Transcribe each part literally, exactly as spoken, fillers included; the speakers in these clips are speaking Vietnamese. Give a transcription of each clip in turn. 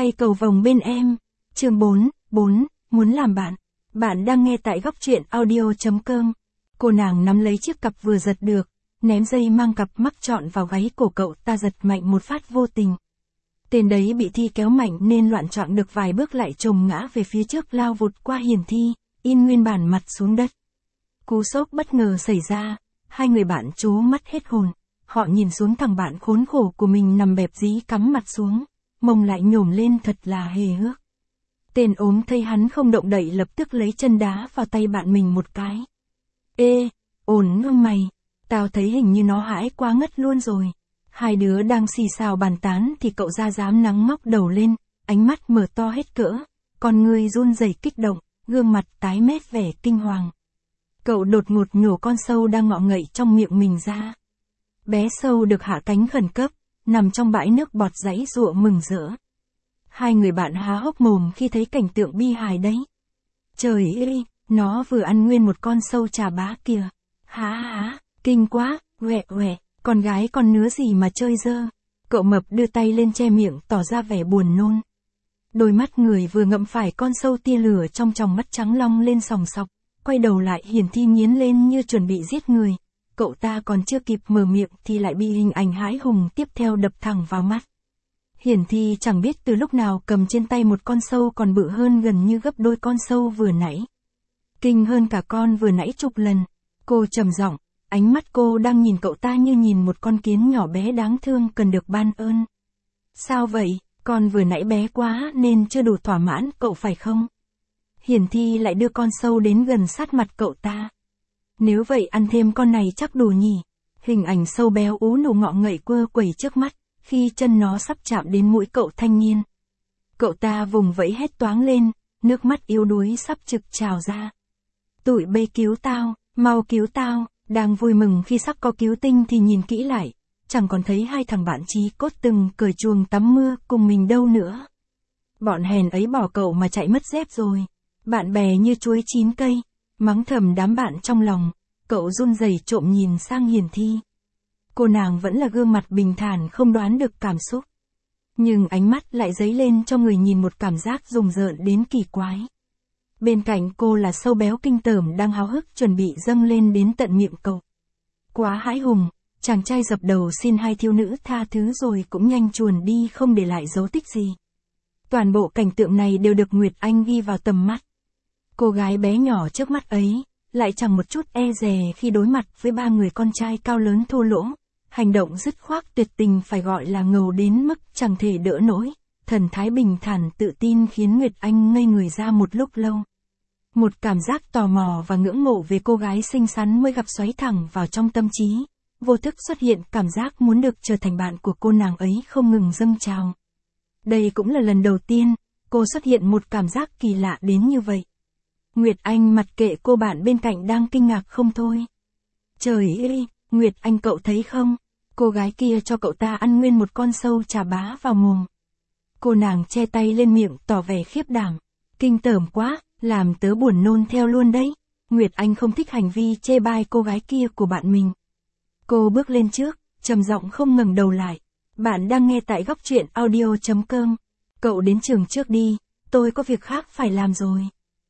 Hay cầu vồng bên em. Chương bốn, bốn, muốn làm bạn. Bạn đang nghe tại góc truyện audio.com. Cô nàng nắm lấy chiếc cặp vừa giật được, ném dây mang cặp mắc trọn vào gáy cổ cậu ta, giật mạnh một phát vô tình. Tên đấy bị Thi kéo mạnh nên loạn choạng được vài bước lại chồm ngã về phía trước, lao vụt qua Hiền Thi, in nguyên bản mặt xuống đất. Cú sốc bất ngờ xảy ra, hai người bạn trố mắt hết hồn. Họ nhìn xuống thằng bạn khốn khổ của mình nằm bẹp dí cắm mặt xuống, mông lại nhổm lên thật là hề hước. Tên ốm thấy hắn không động đậy lập tức lấy chân đá vào tay bạn mình một cái. Ê, ổn không mày? Tao thấy hình như nó hãi quá ngất luôn rồi. Hai đứa đang xì xào bàn tán thì cậu ra dám nắng ngóc đầu lên, ánh mắt mở to hết cỡ, con người run rẩy kích động, gương mặt tái mét vẻ kinh hoàng. Cậu đột ngột nhổ con sâu đang ngọ ngậy trong miệng mình ra. Bé sâu được hạ cánh khẩn cấp, nằm trong bãi nước bọt giãy giụa mừng rỡ. Hai người bạn há hốc mồm khi thấy cảnh tượng bi hài đấy. Trời ơi, nó vừa ăn nguyên một con sâu chà bá kìa. Há há, kinh quá, quẹ quẹ, con gái con nứa gì mà chơi dơ. Cậu mập đưa tay lên che miệng tỏ ra vẻ buồn nôn. Đôi mắt người vừa ngậm phải con sâu tia lửa trong tròng mắt trắng long lên sòng sọc, quay đầu lại Hiền Thi nghiến lên như chuẩn bị giết người. Cậu ta còn chưa kịp mở miệng thì lại bị hình ảnh hãi hùng tiếp theo đập thẳng vào mắt. Hiền Thi chẳng biết từ lúc nào cầm trên tay một con sâu còn bự hơn gần như gấp đôi con sâu vừa nãy. Kinh hơn cả con vừa nãy chục lần. Cô trầm giọng, ánh mắt cô đang nhìn cậu ta như nhìn một con kiến nhỏ bé đáng thương cần được ban ơn. Sao vậy, con vừa nãy bé quá nên chưa đủ thỏa mãn cậu phải không? Hiền Thi lại đưa con sâu đến gần sát mặt cậu ta. Nếu vậy ăn thêm con này chắc đủ nhỉ. Hình ảnh sâu béo ú nụ ngọ ngậy quơ quẩy trước mắt, khi chân nó sắp chạm đến mũi cậu thanh niên. Cậu ta vùng vẫy hét toáng lên, nước mắt yếu đuối sắp trực trào ra. Tụi bây cứu tao, mau cứu tao. Đang vui mừng khi sắp có cứu tinh thì nhìn kỹ lại, chẳng còn thấy hai thằng bạn chí cốt từng cởi chuồng tắm mưa cùng mình đâu nữa. Bọn hèn ấy bỏ cậu mà chạy mất dép rồi. Bạn bè như chuối chín cây. Mắng thầm đám bạn trong lòng, cậu run rẩy trộm nhìn sang Hiền Thi. Cô nàng vẫn là gương mặt bình thản không đoán được cảm xúc. Nhưng ánh mắt lại dấy lên cho người nhìn một cảm giác rùng rợn đến kỳ quái. Bên cạnh cô là sâu béo kinh tởm đang háo hức chuẩn bị dâng lên đến tận miệng cậu. Quá hãi hùng, chàng trai dập đầu xin hai thiếu nữ tha thứ rồi cũng nhanh chuồn đi không để lại dấu tích gì. Toàn bộ cảnh tượng này đều được Nguyệt Anh ghi vào tầm mắt. Cô gái bé nhỏ trước mắt ấy, lại chẳng một chút e dè khi đối mặt với ba người con trai cao lớn thô lỗ. Hành động dứt khoát tuyệt tình phải gọi là ngầu đến mức chẳng thể đỡ nổi. Thần thái bình thản tự tin khiến Nguyệt Anh ngây người ra một lúc lâu. Một cảm giác tò mò và ngưỡng mộ về cô gái xinh xắn mới gặp xoáy thẳng vào trong tâm trí. Vô thức xuất hiện cảm giác muốn được trở thành bạn của cô nàng ấy không ngừng dâng trào. Đây cũng là lần đầu tiên, cô xuất hiện một cảm giác kỳ lạ đến như vậy. Nguyệt Anh mặc kệ cô bạn bên cạnh đang kinh ngạc không thôi. Trời ơi, Nguyệt Anh cậu thấy không? Cô gái kia cho cậu ta ăn nguyên một con sâu chà bá vào mồm. Cô nàng che tay lên miệng tỏ vẻ khiếp đảm. Kinh tởm quá, làm tớ buồn nôn theo luôn đấy. Nguyệt Anh không thích hành vi chê bai cô gái kia của bạn mình. Cô bước lên trước, trầm giọng không ngẩng đầu lại. Bạn đang nghe tại góc truyện audio.com. Cậu đến trường trước đi, tôi có việc khác phải làm rồi.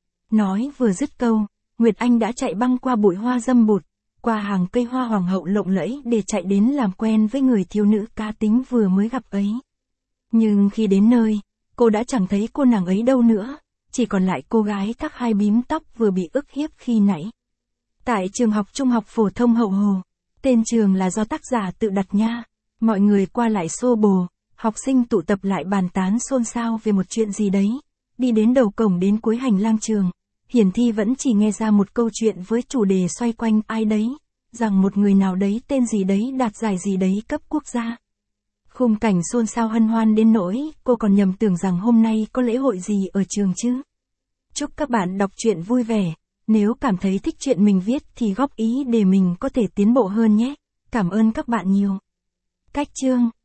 Nói vừa dứt câu, Nguyệt Anh đã chạy băng qua bụi hoa dâm bụt, qua hàng cây hoa hoàng hậu lộng lẫy để chạy đến làm quen với người thiếu nữ cá tính vừa mới gặp ấy. Nhưng khi đến nơi, cô đã chẳng thấy cô nàng ấy đâu nữa, chỉ còn lại cô gái thắt hai bím tóc vừa bị ức hiếp khi nãy. Tại trường học trung học phổ thông Hậu Hồ, tên trường là do tác giả tự đặt nha, mọi người qua lại xô bồ, học sinh tụ tập lại bàn tán xôn xao về một chuyện gì đấy. Đi đến đầu cổng đến cuối hành lang trường, Hiền Thi vẫn chỉ nghe ra một câu chuyện với chủ đề xoay quanh ai đấy, rằng một người nào đấy tên gì đấy đạt giải gì đấy cấp quốc gia. Khung cảnh xôn xao hân hoan đến nỗi, cô còn nhầm tưởng rằng hôm nay có lễ hội gì ở trường chứ. Chúc các bạn đọc truyện vui vẻ, nếu cảm thấy thích chuyện mình viết thì góp ý để mình có thể tiến bộ hơn nhé. Cảm ơn các bạn nhiều. Cách chương